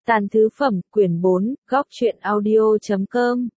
Tàn thứ phẩm, quyển 4, góc truyện audio.com.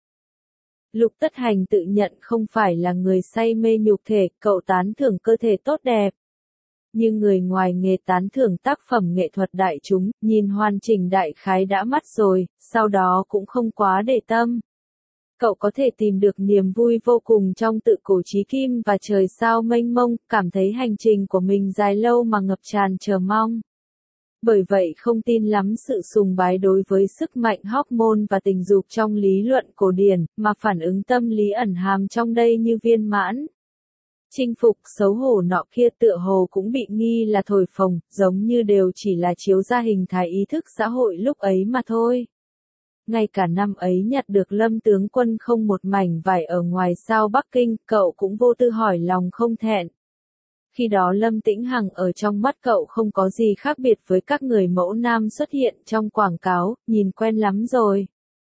Lục Tất Hành tự nhận không phải là người say mê nhục thể, cậu tán thưởng cơ thể tốt đẹp. Nhưng người ngoài nghề tán thưởng tác phẩm nghệ thuật đại chúng, nhìn hoàn chỉnh đại khái đã mắt rồi, sau đó cũng không quá để tâm. Cậu có thể tìm được niềm vui vô cùng trong tự cổ chí kim và trời sao mênh mông, cảm thấy hành trình của mình dài lâu mà ngập tràn chờ mong. Bởi vậy không tin lắm sự sùng bái đối với sức mạnh hormone và tình dục trong lý luận cổ điển, mà phản ứng tâm lý ẩn hàm trong đây như viên mãn. Chinh phục xấu hổ nọ kia tựa hồ cũng bị nghi là thổi phồng, giống như đều chỉ là chiếu ra hình thái ý thức xã hội lúc ấy mà thôi. Ngay cả năm ấy nhặt được Lâm tướng quân không một mảnh vải ở ngoài sao Bắc Kinh, cậu cũng vô tư hỏi lòng không thẹn. Khi đó Lâm Tĩnh Hằng ở trong mắt cậu không có gì khác biệt với các người mẫu nam xuất hiện trong quảng cáo, nhìn quen lắm rồi.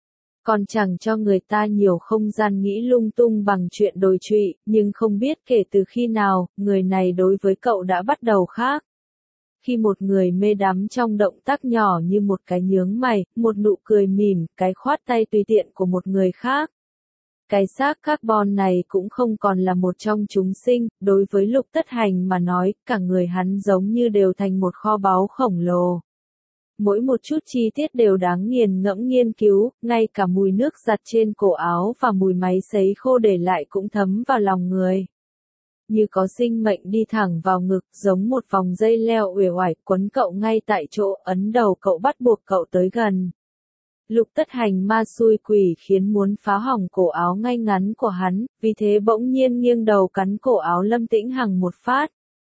Còn chẳng cho người ta nhiều không gian nghĩ lung tung bằng chuyện đồi trụy, nhưng không biết kể từ khi nào, người này đối với cậu đã bắt đầu khác. Khi một người mê đắm trong động tác nhỏ như một cái nhướng mày, một nụ cười mỉm, cái khoát tay tùy tiện của một người khác. Cái xác carbon này cũng không còn là một trong chúng sinh, đối với Lục Tất Hành mà nói, cả người hắn giống như đều thành một kho báu khổng lồ. Mỗi một chút chi tiết đều đáng nghiền ngẫm nghiên cứu, ngay cả mùi nước giặt trên cổ áo và mùi máy sấy khô để lại cũng thấm vào lòng người. Như có sinh mệnh đi thẳng vào ngực, giống một vòng dây leo uể oải quấn cậu ngay tại chỗ, ấn đầu cậu bắt buộc cậu tới gần. Lục Tất Hành ma xui quỷ khiến muốn phá hỏng cổ áo ngay ngắn của hắn, vì thế bỗng nhiên nghiêng đầu cắn cổ áo Lâm Tĩnh Hằng một phát.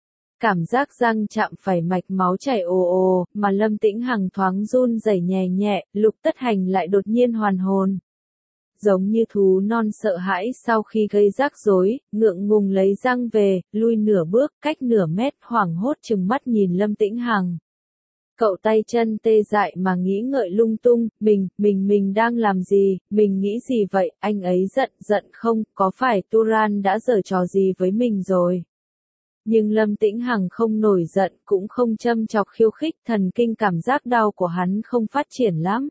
Cảm giác răng chạm phải mạch máu chảy ồ ồ, mà Lâm Tĩnh Hằng thoáng run rẩy nhẹ nhẹ, Lục Tất Hành lại đột nhiên hoàn hồn. Giống như thú non sợ hãi sau khi gây rắc rối, ngượng ngùng lấy răng về, lui nửa bước, cách nửa mét, hoảng hốt trừng mắt nhìn Lâm Tĩnh Hằng. Cậu tay chân tê dại mà nghĩ ngợi lung tung, mình đang làm gì, mình nghĩ gì vậy, anh ấy giận không, có phải Turan đã giở trò gì với mình rồi. Nhưng Lâm Tĩnh Hằng không nổi giận, cũng không châm chọc khiêu khích, thần kinh cảm giác đau của hắn không phát triển lắm.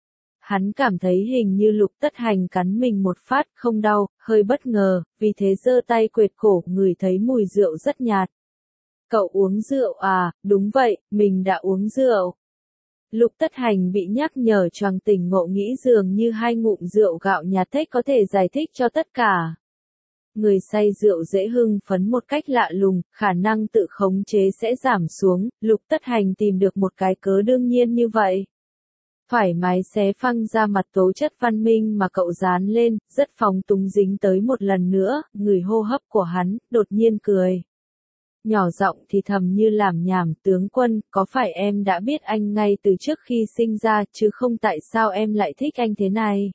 Hắn cảm thấy hình như Lục Tất Hành cắn mình một phát, không đau, hơi bất ngờ, vì thế giơ tay quệt cổ, ngửi thấy mùi rượu rất nhạt. Cậu uống rượu à, đúng vậy, mình đã uống rượu. Lục Tất Hành bị nhắc nhở choàng tỉnh ngộ nghĩ dường như 2 ngụm rượu gạo nhà thếch có thể giải thích cho tất cả. Người say rượu dễ hưng phấn một cách lạ lùng, khả năng tự khống chế sẽ giảm xuống, Lục Tất Hành tìm được một cái cớ đương nhiên như vậy. Thoải mái xé phăng ra mặt tố chất văn minh mà cậu dán lên, rất phóng túng dính tới một lần nữa, người hô hấp của hắn, đột nhiên cười. Nhỏ giọng thì thầm như làm nhảm, tướng quân, có phải em đã biết anh ngay từ trước khi sinh ra, chứ không tại sao em lại thích anh thế này?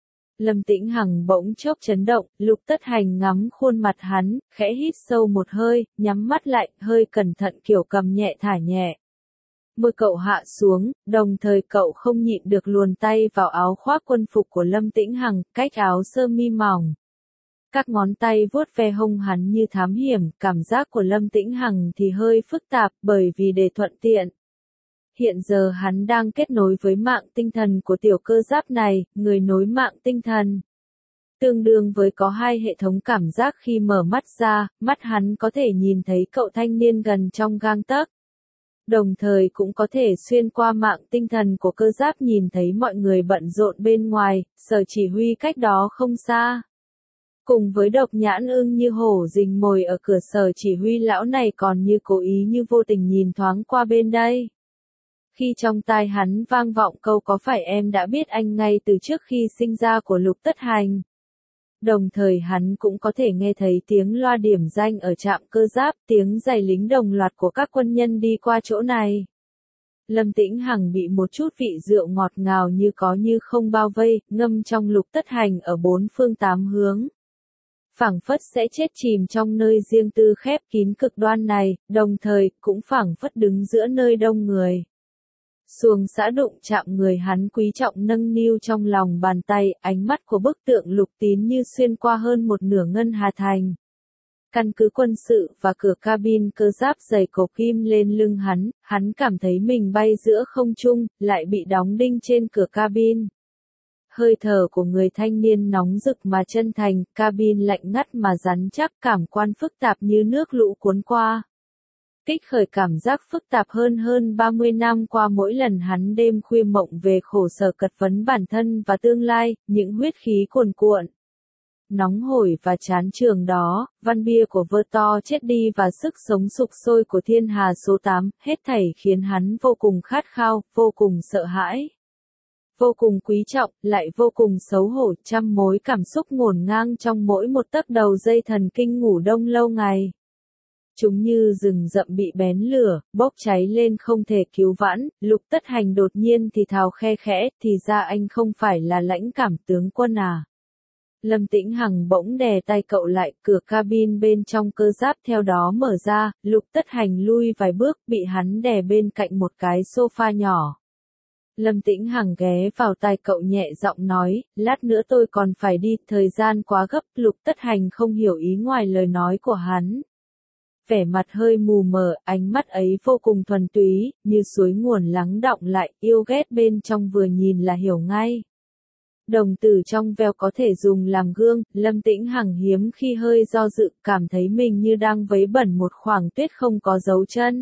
Lâm Tĩnh Hằng bỗng chốc chấn động, Lục Tất Hành ngắm khuôn mặt hắn, khẽ hít sâu một hơi, nhắm mắt lại, hơi cẩn thận kiểu cầm nhẹ thả nhẹ. Môi cậu hạ xuống, đồng thời cậu không nhịn được luồn tay vào áo khoác quân phục của Lâm Tĩnh Hằng, cách áo sơ mi mỏng. Các ngón tay vuốt ve hông hắn như thám hiểm, cảm giác của Lâm Tĩnh Hằng thì hơi phức tạp bởi vì để thuận tiện. Hiện giờ hắn đang kết nối với mạng tinh thần của tiểu cơ giáp này, người nối mạng tinh thần. Tương đương với có 2 hệ thống cảm giác khi mở mắt ra, mắt hắn có thể nhìn thấy cậu thanh niên gần trong gang tấc. Đồng thời cũng có thể xuyên qua mạng tinh thần của cơ giáp nhìn thấy mọi người bận rộn bên ngoài, sở chỉ huy cách đó không xa. Cùng với Độc Nhãn Ưng như hổ rình mồi ở cửa sở chỉ huy lão này còn như cố ý như vô tình nhìn thoáng qua bên đây. Khi trong tai hắn vang vọng câu có phải em đã biết anh ngay từ trước khi sinh ra của Lục Tất Hành. Đồng thời hắn cũng có thể nghe thấy tiếng loa điểm danh ở trạm cơ giáp, tiếng giày lính đồng loạt của các quân nhân đi qua chỗ này. Lâm Tĩnh Hằng bị một chút vị rượu ngọt ngào như có như không bao vây, ngâm trong Lục Tất Hành ở 4 phương 8 hướng. Phảng phất sẽ chết chìm trong nơi riêng tư khép kín cực đoan này, đồng thời cũng phảng phất đứng giữa nơi đông người. Xuồng xã đụng chạm người hắn quý trọng nâng niu trong lòng bàn tay, ánh mắt của bức tượng Lục Tín như xuyên qua hơn một nửa ngân hà thành. căn cứ quân sự và cửa cabin cơ giáp dày cộp ghim lên lưng hắn cảm thấy mình bay giữa không trung, lại bị đóng đinh trên cửa cabin. Hơi thở của người thanh niên nóng rực mà chân thành, cabin lạnh ngắt mà rắn chắc, cảm quan phức tạp như nước lũ cuốn qua. Kích khởi cảm giác phức tạp hơn 30 năm qua mỗi lần hắn đêm khuya mộng về khổ sở cật vấn bản thân và tương lai, những huyết khí cuồn cuộn. Nóng hổi và chán trường đó, văn bia của vơ to chết đi và sức sống sục sôi của thiên hà số 8, hết thảy khiến hắn vô cùng khát khao, vô cùng sợ hãi. Vô cùng quý trọng, lại vô cùng xấu hổ, trăm mối cảm xúc ngổn ngang trong mỗi một tấc đầu dây thần kinh ngủ đông lâu ngày. Chúng như rừng rậm bị bén lửa, bốc cháy lên không thể cứu vãn. Lục Tất Hành đột nhiên thì thào khe khẽ, thì ra anh không phải là lãnh cảm tướng quân à. Lâm Tĩnh Hằng bỗng đè tay cậu lại, cửa cabin bên trong cơ giáp theo đó mở ra, Lục Tất Hành lui vài bước, bị hắn đè bên cạnh một cái sofa nhỏ. Lâm Tĩnh Hằng ghé vào tai cậu nhẹ giọng nói, lát nữa tôi còn phải đi, thời gian quá gấp. Lục Tất Hành không hiểu ý ngoài lời nói của hắn. Vẻ mặt hơi mù mờ, ánh mắt ấy vô cùng thuần túy, như suối nguồn lắng đọng lại, yêu ghét bên trong vừa nhìn là hiểu ngay. Đồng tử trong veo có thể dùng làm gương, Lâm Tĩnh Hằng hiếm khi hơi do dự, cảm thấy mình như đang vấy bẩn một khoảng tuyết không có dấu chân.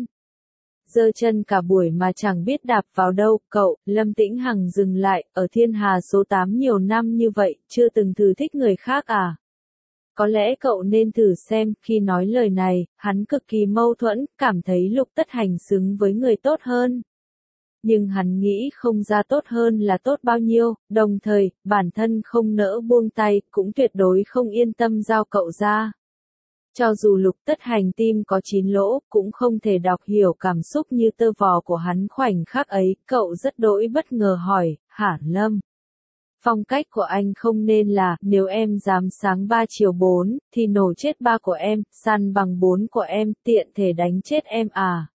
Giơ chân cả buổi mà chẳng biết đạp vào đâu, cậu, Lâm Tĩnh Hằng dừng lại, ở thiên hà số 8 nhiều năm như vậy, chưa từng thử thích người khác à? Có lẽ cậu nên thử xem, khi nói lời này, hắn cực kỳ mâu thuẫn, cảm thấy Lục Tất Hành xứng với người tốt hơn. Nhưng hắn nghĩ không ra tốt hơn là tốt bao nhiêu, đồng thời, bản thân không nỡ buông tay, cũng tuyệt đối không yên tâm giao cậu ra. Cho dù Lục Tất Hành tim có 9 lỗ, cũng không thể đọc hiểu cảm xúc như tơ vò của hắn khoảnh khắc ấy, cậu rất đỗi bất ngờ hỏi, hả Lâm? Phong cách của anh không nên là, nếu em dám sáng 3 chiều 4, thì nổ chết 3 của em, săn bằng 4 của em, tiện thể đánh chết em à?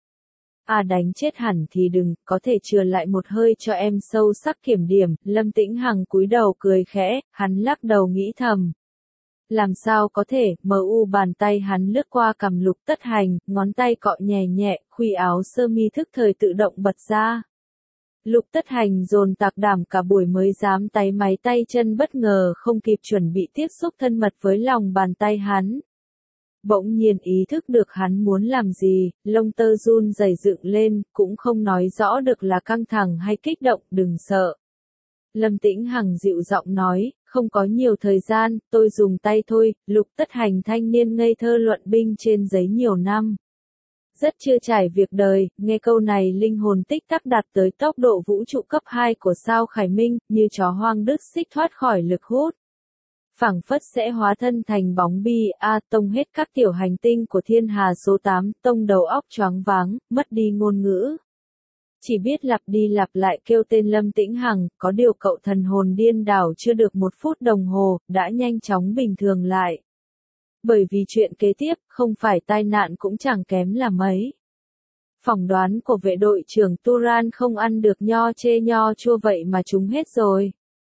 À đánh chết hẳn thì đừng, có thể chừa lại một hơi cho em sâu sắc kiểm điểm. Lâm Tĩnh Hằng cúi đầu cười khẽ, hắn lắc đầu nghĩ thầm. Làm sao có thể, bàn tay hắn lướt qua cằm Lục Tất Hành, ngón tay cọ nhẹ nhẹ, khuy áo sơ mi thức thời tự động bật ra. Lục Tất Hành dồn tạc đảm cả buổi mới dám táy máy tay chân, bất ngờ không kịp chuẩn bị tiếp xúc thân mật với lòng bàn tay hắn. Bỗng nhiên ý thức được hắn muốn làm gì, lông tơ run rẩy dựng lên, cũng không nói rõ được là căng thẳng hay kích động, đừng sợ. Lâm Tĩnh Hằng dịu giọng nói, không có nhiều thời gian, tôi dùng tay thôi. Lục Tất Hành thanh niên ngây thơ luận binh trên giấy nhiều năm. Rất chưa trải việc đời, nghe câu này linh hồn tích tắc đạt tới tốc độ vũ trụ cấp 2 của sao Khải Minh, như chó hoang đứt xích thoát khỏi lực hút. Phảng phất sẽ hóa thân thành bóng bi, tông hết các tiểu hành tinh của thiên hà số 8, tông đầu óc choáng váng, mất đi ngôn ngữ. Chỉ biết lặp đi lặp lại kêu tên Lâm Tĩnh Hằng, có điều cậu thần hồn điên đảo chưa được 1 phút đồng hồ, đã nhanh chóng bình thường lại. Bởi vì chuyện kế tiếp, không phải tai nạn cũng chẳng kém là mấy. Phỏng đoán của vệ đội trưởng Turan không ăn được nho chê nho chua vậy mà trúng hết rồi.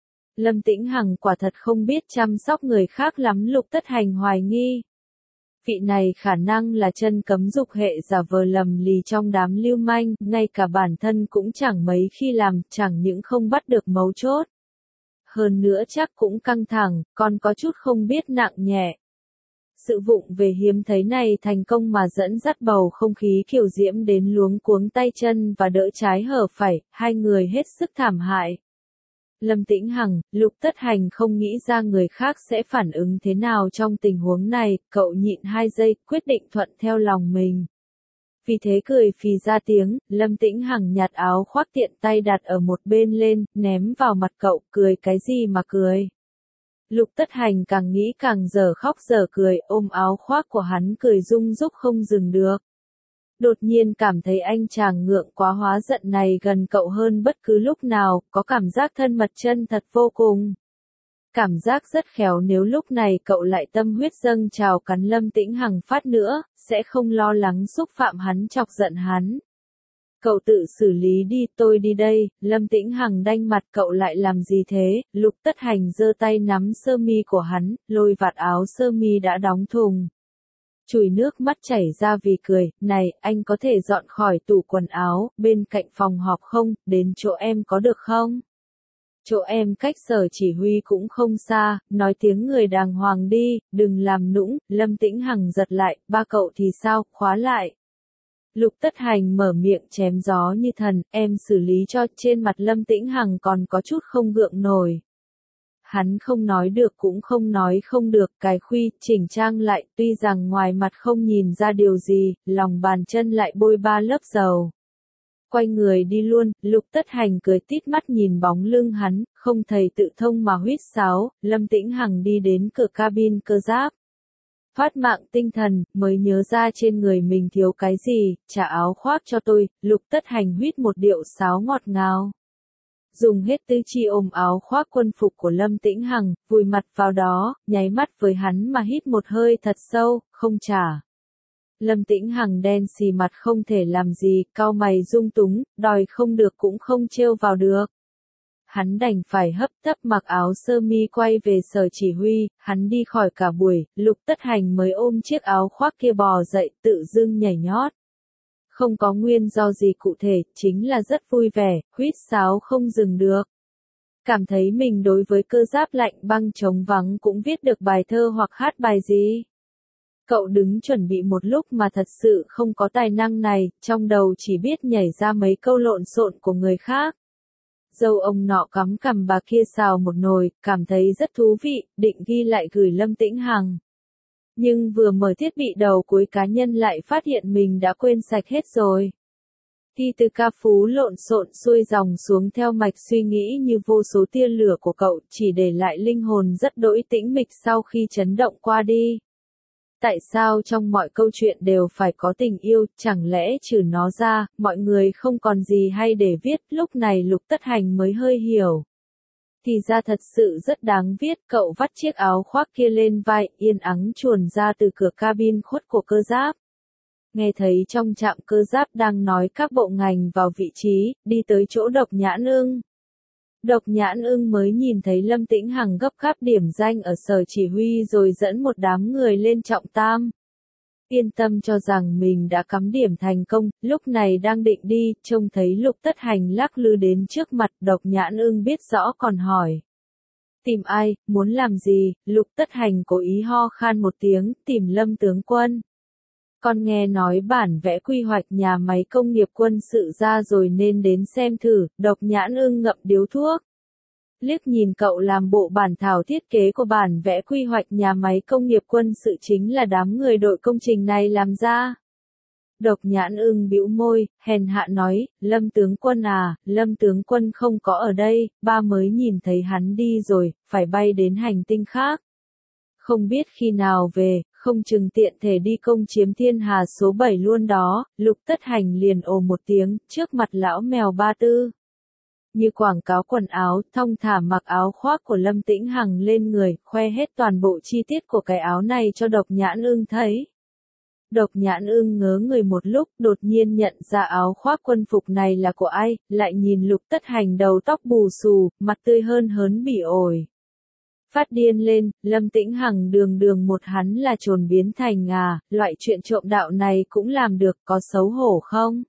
Lâm Tĩnh Hằng quả thật không biết chăm sóc người khác lắm. Lục Tất Hành hoài nghi. Vị này khả năng là chân cấm dục hệ giả vờ lầm lì trong đám lưu manh, ngay cả bản thân cũng chẳng mấy khi làm, chẳng những không bắt được mấu chốt. Hơn nữa chắc cũng căng thẳng, còn có chút không biết nặng nhẹ. Sự vụng về hiếm thấy này thành công mà dẫn dắt bầu không khí kiều diễm đến luống cuống tay chân và đỡ trái hở phải, hai người hết sức thảm hại. Lâm Tĩnh Hằng, Lục Tất Hành không nghĩ ra người khác sẽ phản ứng thế nào trong tình huống này, cậu nhịn 2 giây, quyết định thuận theo lòng mình. Vì thế cười phì ra tiếng, Lâm Tĩnh Hằng nhặt áo khoác tiện tay đặt ở một bên lên, ném vào mặt cậu, cười cái gì mà cười. Lục Tất Hành càng nghĩ càng dở khóc dở cười, ôm áo khoác của hắn cười rung rúc không dừng được. Đột nhiên cảm thấy anh chàng ngượng quá hóa giận này gần cậu hơn bất cứ lúc nào, có cảm giác thân mật chân thật vô cùng. Cảm giác rất khéo nếu lúc này cậu lại tâm huyết dâng trào cắn Lâm Tĩnh Hằng phát nữa, sẽ không lo lắng xúc phạm hắn chọc giận hắn. Cậu tự xử lý đi, tôi đi đây. Lâm Tĩnh Hằng đanh mặt, cậu lại làm gì thế? Lục Tất Hành giơ tay nắm sơ mi của hắn, lôi vạt áo sơ mi đã đóng thùng. chùi nước mắt chảy ra vì cười, này, anh có thể dọn khỏi tủ quần áo, bên cạnh phòng họp không, đến chỗ em có được không? Chỗ em cách sở chỉ huy cũng không xa, nói tiếng người đàng hoàng đi, đừng làm nũng, Lâm Tĩnh Hằng giật lại, ba cậu thì sao, khóa lại. Lục Tất Hành mở miệng chém gió như thần, em xử lý cho, trên mặt Lâm Tĩnh Hằng còn có chút không gượng nổi. Hắn không nói được cũng không nói không được, cái khuy, chỉnh trang lại, tuy rằng ngoài mặt không nhìn ra điều gì, lòng bàn chân lại bôi 3 lớp dầu. Quay người đi luôn, Lục Tất Hành cười tít mắt nhìn bóng lưng hắn, không thầy tự thông mà huýt sáo, Lâm Tĩnh Hằng đi đến cửa cabin cơ giáp. Phát mạng tinh thần, mới nhớ ra trên người mình thiếu cái gì, trả áo khoác cho tôi, Lục Tất Hành huýt một điệu sáo ngọt ngào. Dùng hết tứ chi ôm áo khoác quân phục của Lâm Tĩnh Hằng, vùi mặt vào đó, nháy mắt với hắn mà hít một hơi thật sâu, không trả. Lâm Tĩnh Hằng đen xì mặt không thể làm gì, cau mày rung túng, đòi không được cũng không trêu vào được. Hắn đành phải hấp tấp mặc áo sơ mi quay về sở chỉ huy, hắn đi khỏi cả buổi, Lục Tất Hành mới ôm chiếc áo khoác kia bò dậy, tự dưng nhảy nhót. Không có nguyên do gì cụ thể, chính là rất vui vẻ, huýt sáo không dừng được. Cảm thấy mình đối với cơ giáp lạnh băng trống vắng cũng viết được bài thơ hoặc hát bài gì. Cậu đứng chuẩn bị một lúc mà thật sự không có tài năng này, trong đầu chỉ biết nhảy ra mấy câu lộn xộn của người khác. Dâu ông nọ cắm cằm bà kia xào một nồi, cảm thấy rất thú vị, định ghi lại gửi Lâm Tĩnh Hằng. Nhưng vừa mở thiết bị đầu cuối cá nhân lại phát hiện mình đã quên sạch hết rồi. Thi từ ca phú lộn xộn xuôi dòng xuống theo mạch suy nghĩ như vô số tia lửa của cậu, chỉ để lại linh hồn rất đỗi tĩnh mịch sau khi chấn động qua đi. Tại sao trong mọi câu chuyện đều phải có tình yêu, chẳng lẽ trừ nó ra, mọi người không còn gì hay để viết, lúc này Lục Tất Hành mới hơi hiểu. Thì ra thật sự rất đáng viết, cậu vắt chiếc áo khoác kia lên vai, yên ắng chuồn ra từ cửa cabin khuất của cơ giáp. Nghe thấy trong trạm cơ giáp đang nói các bộ ngành vào vị trí, đi tới chỗ Độc Nhãn Ưng. Độc Nhãn Ưng mới nhìn thấy Lâm Tĩnh Hằng gấp gáp điểm danh ở sở chỉ huy rồi dẫn một đám người lên trọng tam. Yên tâm cho rằng mình đã cắm điểm thành công, lúc này đang định đi, trông thấy Lục Tất Hành lắc lư đến trước mặt, Độc Nhãn Ưng biết rõ còn hỏi. Tìm ai, muốn làm gì, Lục Tất Hành cố ý ho khan một tiếng, tìm Lâm tướng quân. Con nghe nói bản vẽ quy hoạch nhà máy công nghiệp quân sự ra rồi nên đến xem thử, Độc Nhãn Ưng ngậm điếu thuốc. Liếc nhìn cậu làm bộ bản thảo thiết kế của bản vẽ quy hoạch nhà máy công nghiệp quân sự chính là đám người đội công trình này làm ra. Độc Nhãn Ưng bĩu môi, hèn hạ nói, Lâm tướng quân à, Lâm tướng quân không có ở đây, ba mới nhìn thấy hắn đi rồi, phải bay đến hành tinh khác. Không biết khi nào về, không chừng tiện thể đi công chiếm thiên hà số 7 luôn đó, Lục Tất Hành liền ồ một tiếng, trước mặt lão mèo Ba Tư. Như quảng cáo quần áo, thong thả mặc áo khoác của Lâm Tĩnh Hằng lên người, khoe hết toàn bộ chi tiết của cái áo này cho Độc Nhãn Ưng thấy. Độc Nhãn Ưng ngớ người một lúc, đột nhiên nhận ra áo khoác quân phục này là của ai, lại nhìn Lục Tất Hành đầu tóc bù xù, mặt tươi hơn hớn bỉ ổi. Phát điên lên, Lâm Tĩnh Hằng đường đường một hắn là trồn biến thành loại chuyện trộm đạo này cũng làm được, có xấu hổ không?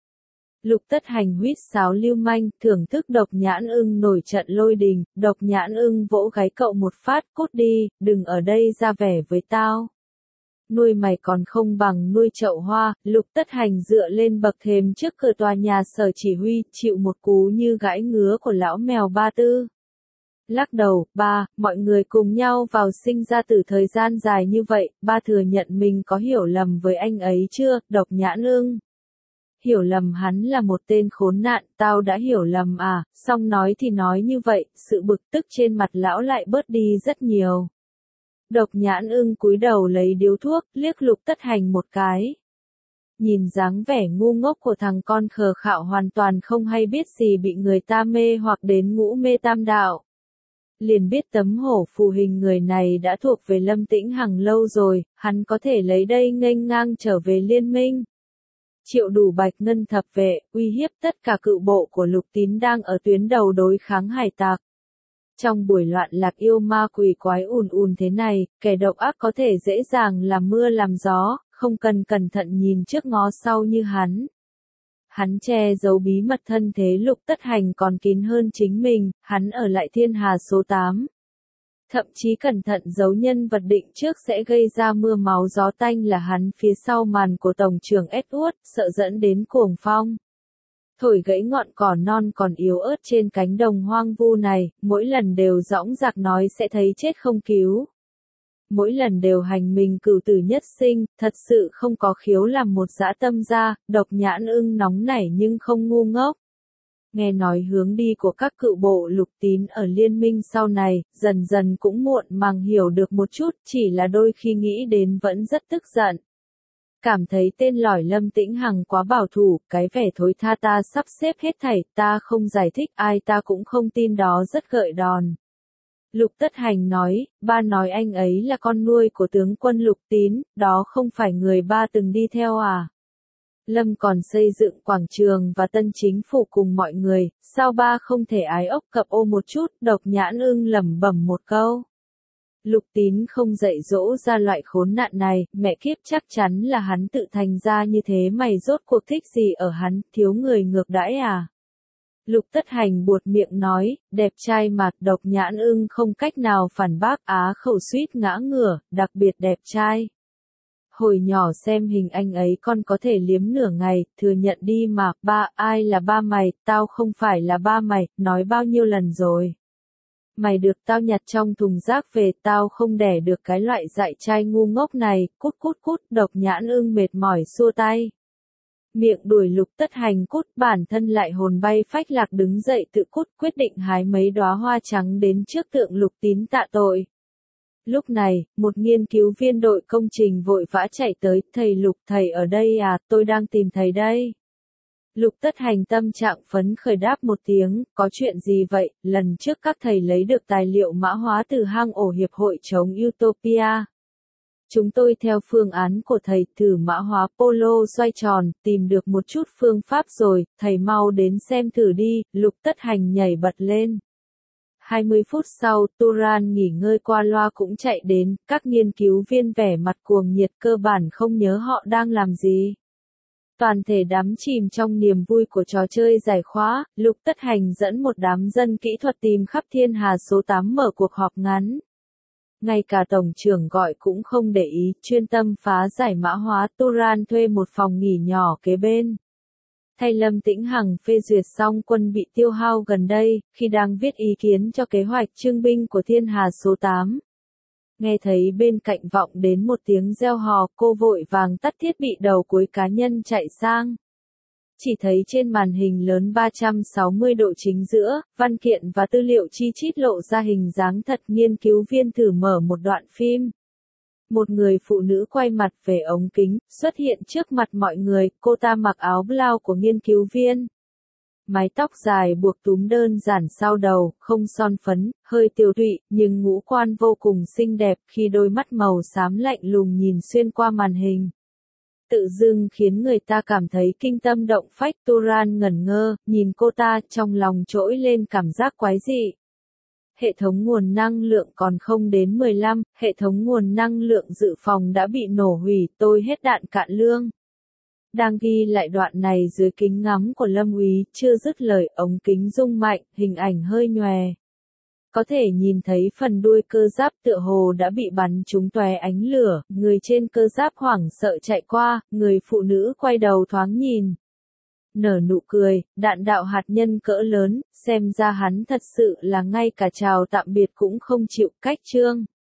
Lục Tất Hành huýt sáo lưu manh, thưởng thức Độc Nhãn Ưng nổi trận lôi đình, Độc Nhãn Ưng vỗ gáy cậu một phát, cút đi, đừng ở đây ra vẻ với tao. Nuôi mày còn không bằng nuôi chậu hoa, Lục Tất Hành dựa lên bậc thềm trước cửa tòa nhà sở chỉ huy, chịu một cú như gãi ngứa của lão mèo Ba Tư. Lắc đầu, ba, mọi người cùng nhau vào sinh ra từ thời gian dài như vậy, ba thừa nhận mình có hiểu lầm với anh ấy chưa, Độc Nhãn Ưng. Hiểu lầm hắn là một tên khốn nạn, tao đã hiểu lầm à, xong nói thì nói như vậy, sự bực tức trên mặt lão lại bớt đi rất nhiều. Độc Nhãn Ưng cúi đầu lấy điếu thuốc, liếc Lục Tất Hành một cái. Nhìn dáng vẻ ngu ngốc của thằng con khờ khạo hoàn toàn không hay biết gì bị người ta mê hoặc đến ngũ mê tam đạo. Liền biết tấm hổ phù hình người này đã thuộc về Lâm Tĩnh Hằng lâu rồi, hắn có thể lấy đây nghênh ngang trở về liên minh. Triệu đủ bạch ngân thập vệ, uy hiếp tất cả cựu bộ của Lục Tín đang ở tuyến đầu đối kháng hải tặc. Trong buổi loạn lạc yêu ma quỷ quái ùn ùn thế này, kẻ độc ác có thể dễ dàng làm mưa làm gió, không cần cẩn thận nhìn trước ngó sau như hắn. Hắn che giấu bí mật thân thế Lục Tất Hành còn kín hơn chính mình, hắn ở lại thiên hà số 8. Thậm chí cẩn thận giấu nhân vật định trước sẽ gây ra mưa máu gió tanh là hắn phía sau màn của tổng trưởng Edward, sợ dẫn đến cuồng phong. Thổi gãy ngọn cỏ non còn yếu ớt trên cánh đồng hoang vu này, mỗi lần đều dõng dạc nói sẽ thấy chết không cứu. Mỗi lần đều hành mình cửu tử nhất sinh, thật sự không có khiếu làm một dã tâm ra, Độc Nhãn Ưng nóng nảy nhưng không ngu ngốc. Nghe nói hướng đi của các cựu bộ Lục Tín ở liên minh sau này, dần dần cũng muộn màng hiểu được một chút, chỉ là đôi khi nghĩ đến vẫn rất tức giận. Cảm thấy tên lỏi Lâm Tĩnh Hằng quá bảo thủ, cái vẻ thối tha ta sắp xếp hết thảy, ta không giải thích ai ta cũng không tin đó rất gợi đòn. Lục Tất Hành nói, ba nói anh ấy là con nuôi của tướng quân Lục Tín, đó không phải người ba từng đi theo à? Lâm còn xây dựng quảng trường và tân chính phủ cùng mọi người, sao ba không thể ái ốc cập ô một chút, Độc Nhãn Ưng lẩm bẩm một câu. Lục Tín không dạy dỗ ra loại khốn nạn này, mẹ kiếp chắc chắn là hắn tự thành ra như thế mày rốt cuộc thích gì ở hắn, thiếu người ngược đãi à? Lục Tất Hành buột miệng nói, đẹp trai mà, Độc Nhãn Ưng không cách nào phản bác á khẩu suýt ngã ngửa, đặc biệt đẹp trai. Hồi nhỏ xem hình anh ấy con có thể liếm nửa ngày, thừa nhận đi mà, ba, ai là ba mày, tao không phải là ba mày, nói bao nhiêu lần rồi. Mày được tao nhặt trong thùng rác về, tao không đẻ được cái loại dại trai ngu ngốc này, cút cút cút, Độc Nhãn Ưng mệt mỏi xua tay. Miệng đuổi Lục Tất Hành cút, bản thân lại hồn bay phách lạc đứng dậy tự cút, quyết định hái mấy đóa hoa trắng đến trước tượng Lục Tín tạ tội. Lúc này, một nghiên cứu viên đội công trình vội vã chạy tới, thầy Lục, thầy ở đây à, tôi đang tìm thầy đây. Lục Tất Hành tâm trạng phấn khởi đáp một tiếng, có chuyện gì vậy, lần trước các thầy lấy được tài liệu mã hóa từ hang ổ hiệp hội chống Utopia. Chúng tôi theo phương án của thầy thử mã hóa polo xoay tròn, tìm được một chút phương pháp rồi, thầy mau đến xem thử đi, Lục Tất Hành nhảy bật lên. 20 phút sau, Turan nghỉ ngơi qua loa cũng chạy đến, các nghiên cứu viên vẻ mặt cuồng nhiệt cơ bản không nhớ họ đang làm gì. Toàn thể đắm chìm trong niềm vui của trò chơi giải khóa, Lục Tất Hành dẫn một đám dân kỹ thuật tìm khắp thiên hà số 8 mở cuộc họp ngắn. Ngay cả tổng trưởng gọi cũng không để ý, chuyên tâm phá giải mã hóa, Turan thuê một phòng nghỉ nhỏ kế bên. Thay Lâm Tĩnh Hằng phê duyệt xong quân bị tiêu hao gần đây, khi đang viết ý kiến cho kế hoạch trưng binh của thiên hà số 8. Nghe thấy bên cạnh vọng đến một tiếng reo hò, cô vội vàng tắt thiết bị đầu cuối cá nhân chạy sang. Chỉ thấy trên màn hình lớn 360 độ chính giữa, văn kiện và tư liệu chi chít lộ ra hình dáng thật, nghiên cứu viên thử mở một đoạn phim. Một người phụ nữ quay mặt về ống kính, xuất hiện trước mặt mọi người, cô ta mặc áo blau của nghiên cứu viên. Mái tóc dài buộc túm đơn giản sau đầu, không son phấn, hơi tiều tụy, nhưng ngũ quan vô cùng xinh đẹp khi đôi mắt màu xám lạnh lùng nhìn xuyên qua màn hình. Tự dưng khiến người ta cảm thấy kinh tâm động phách. Turan ngẩn ngơ, nhìn cô ta, trong lòng trỗi lên cảm giác quái dị. Hệ thống nguồn năng lượng còn không đến 15, hệ thống nguồn năng lượng dự phòng đã bị nổ hủy, tôi hết đạn cạn lương. Đang ghi lại đoạn này dưới kính ngắm của Lâm Úy, chưa dứt lời, ống kính rung mạnh, hình ảnh hơi nhòe. Có thể nhìn thấy phần đuôi cơ giáp tựa hồ đã bị bắn trúng tóe ánh lửa, người trên cơ giáp hoảng sợ chạy qua, người phụ nữ quay đầu thoáng nhìn. Nở nụ cười, đạn đạo hạt nhân cỡ lớn, xem ra hắn thật sự là ngay cả chào tạm biệt cũng không chịu, cách chương.